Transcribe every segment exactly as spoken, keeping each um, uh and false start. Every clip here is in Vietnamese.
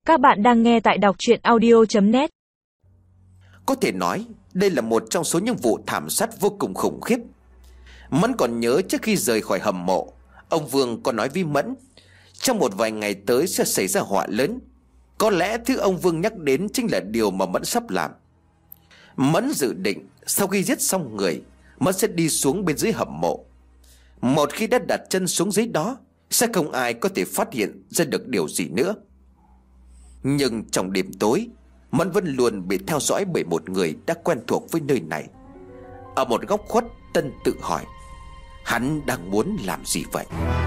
Các bạn đang nghe tại đọc truyện audio chấm net. Có thể nói đây là một trong số những vụ thảm sát vô cùng khủng khiếp. Mẫn còn nhớ trước khi rời khỏi hầm mộ, ông Vương có nói với Mẫn trong một vài ngày tới sẽ xảy ra họa lớn. Có lẽ thứ ông Vương nhắc đến chính là điều mà Mẫn sắp làm. Mẫn dự định sau khi giết xong người, Mẫn sẽ đi xuống bên dưới hầm mộ. Một khi đã đặt chân xuống dưới đó, sẽ không ai có thể phát hiện ra được điều gì nữa. Nhưng trong đêm tối, Mẫn vẫn luôn bị theo dõi bởi một người đã quen thuộc với nơi này. Ở một góc khuất, Tân tự hỏi hắn đang muốn làm gì vậy.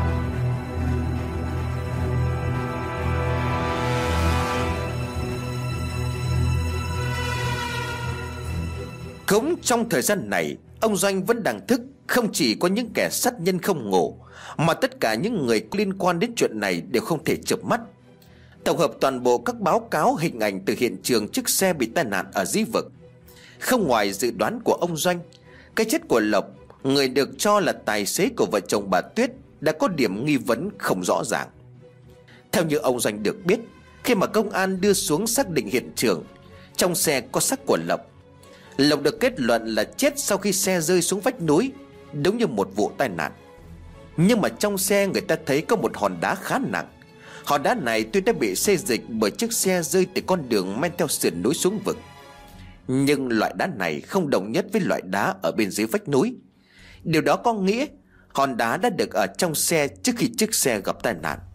Cũng trong thời gian này, ông Doanh vẫn đang thức. Không chỉ có những kẻ sát nhân không ngủ, mà tất cả những người liên quan đến chuyện này đều không thể chợp mắt. Tổng hợp toàn bộ các báo cáo hình ảnh từ hiện trường chiếc xe bị tai nạn ở dưới vực. Không ngoài dự đoán của ông Doanh, cái chết của Lộc, người được cho là tài xế của vợ chồng bà Tuyết, đã có điểm nghi vấn không rõ ràng. Theo như ông Doanh được biết, khi mà công an đưa xuống xác định hiện trường, trong xe có xác của Lộc. Lộc được kết luận là chết sau khi xe rơi xuống vách núi, đúng như một vụ tai nạn. Nhưng mà trong xe người ta thấy có một hòn đá khá nặng. Hòn đá này tuy đã bị xê dịch bởi chiếc xe rơi từ con đường men theo sườn núi xuống vực, nhưng loại đá này không đồng nhất với loại đá ở bên dưới vách núi. Điều đó có nghĩa hòn đá đã được ở trong xe trước khi chiếc xe gặp tai nạn.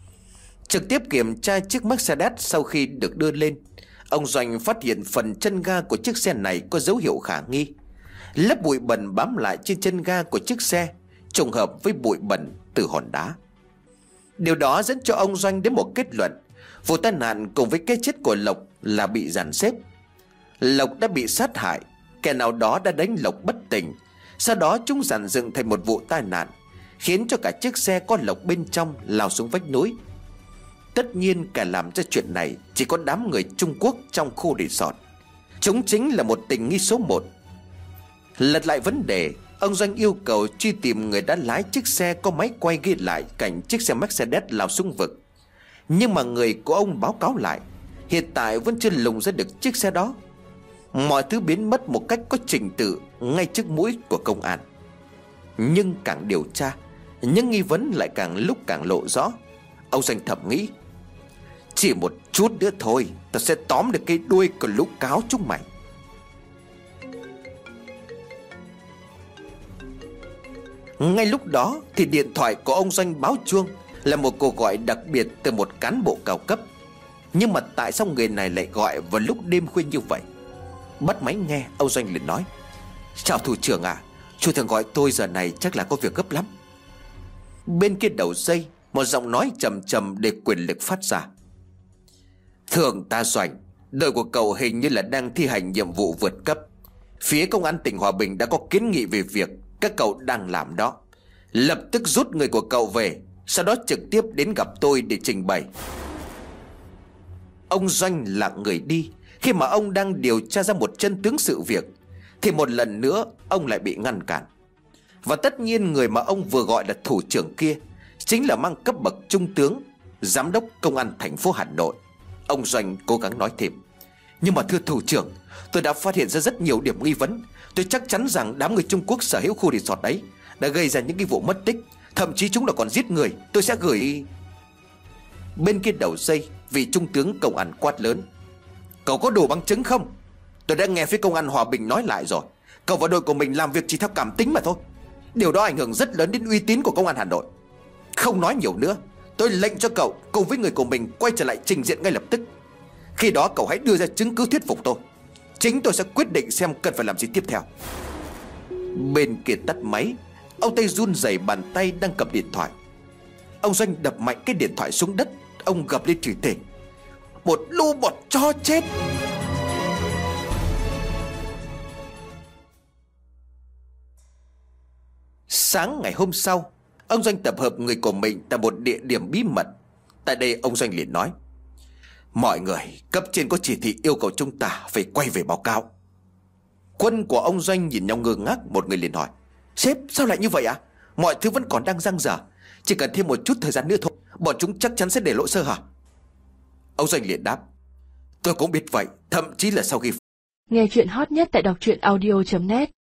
Trực tiếp kiểm tra chiếc Mercedes sau khi được đưa lên, ông Doanh phát hiện phần chân ga của chiếc xe này có dấu hiệu khả nghi. Lớp bụi bẩn bám lại trên chân ga của chiếc xe trùng hợp với bụi bẩn từ hòn đá. Điều đó dẫn cho ông Doanh đến một kết luận: vụ tai nạn cùng với cái chết của Lộc là bị dàn xếp. Lộc đã bị sát hại, kẻ nào đó đã đánh Lộc bất tỉnh, sau đó chúng dàn dựng thành một vụ tai nạn, khiến cho cả chiếc xe có Lộc bên trong lao xuống vách núi. Tất nhiên cả làm ra chuyện này chỉ có đám người Trung Quốc trong khu resort. Chúng chính là một tình nghi số một. Lật lại vấn đề, ông Doanh yêu cầu truy tìm người đã lái chiếc xe có máy quay ghi lại cảnh chiếc xe Mercedes lao xuống vực. Nhưng mà người của ông báo cáo lại hiện tại vẫn chưa lùng ra được chiếc xe đó. Mọi thứ biến mất một cách có trình tự ngay trước mũi của công an. Nhưng càng điều tra, những nghi vấn lại càng lúc càng lộ rõ. Ông Doanh thầm nghĩ, chỉ một chút nữa thôi, ta sẽ tóm được cái đuôi của lũ cáo chúng mày. Ngay lúc đó thì điện thoại của ông Doanh báo chuông, là một cuộc gọi đặc biệt từ một cán bộ cao cấp. Nhưng mà tại sao người này lại gọi vào lúc đêm khuya như vậy? Bắt máy nghe, ông Doanh liền nói: chào thủ trưởng ạ, à, chú thường gọi tôi giờ này chắc là có việc gấp lắm. Bên kia đầu dây, một giọng nói trầm trầm để quyền lực phát ra: thượng tá Doanh, đội của cậu hình như là đang thi hành nhiệm vụ vượt cấp. Phía công an tỉnh Hòa Bình đã có kiến nghị về việc các cậu đang làm đó. Lập tức rút người của cậu về, sau đó trực tiếp đến gặp tôi để trình bày. Ông Doanh lặng người đi. Khi mà ông đang điều tra ra một chân tướng sự việc, thì một lần nữa ông lại bị ngăn cản. Và tất nhiên người mà ông vừa gọi là thủ trưởng kia chính là mang cấp bậc trung tướng, giám đốc công an thành phố Hà Nội. Ông Doanh cố gắng nói thêm: nhưng mà thưa thủ trưởng, tôi đã phát hiện ra rất nhiều điểm nghi vấn. Tôi chắc chắn rằng đám người Trung Quốc sở hữu khu resort ấy đã gây ra những cái vụ mất tích, thậm chí chúng là còn giết người. Tôi sẽ gửi... Bên kia đầu dây, vị trung tướng công an quát lớn: cậu có đủ bằng chứng không? Tôi đã nghe phía công an Hòa Bình nói lại rồi, cậu và đội của mình làm việc chỉ theo cảm tính mà thôi. Điều đó ảnh hưởng rất lớn đến uy tín của công an Hà Nội. Không nói nhiều nữa, tôi lệnh cho cậu cùng với người của mình quay trở lại trình diện ngay lập tức. Khi đó cậu hãy đưa ra chứng cứ thuyết phục tôi. Chính tôi sẽ quyết định xem cần phải làm gì tiếp theo. Bên kia tắt máy, ông tay run rẩy bàn tay đang cầm điện thoại. Ông Doanh đập mạnh cái điện thoại xuống đất. Ông gầm lên chửi thề: một lũ bọt cho chết. Sáng ngày hôm sau, ông Doanh tập hợp người của mình tại một địa điểm bí mật. Tại đây ông Doanh liền nói: mọi người, cấp trên có chỉ thị yêu cầu chúng ta phải quay về báo cáo. Quân của ông Doanh nhìn nhau ngơ ngác. Một người liền hỏi: sếp, sao lại như vậy ạ? À? Mọi thứ vẫn còn đang dang dở, chỉ cần thêm một chút thời gian nữa thôi, bọn chúng chắc chắn sẽ để lộ sơ hở. Ông Doanh liền đáp: Tôi cũng biết vậy, thậm chí là sau khi... Nghe chuyện hot nhất tại đọc truyện audio chấm net.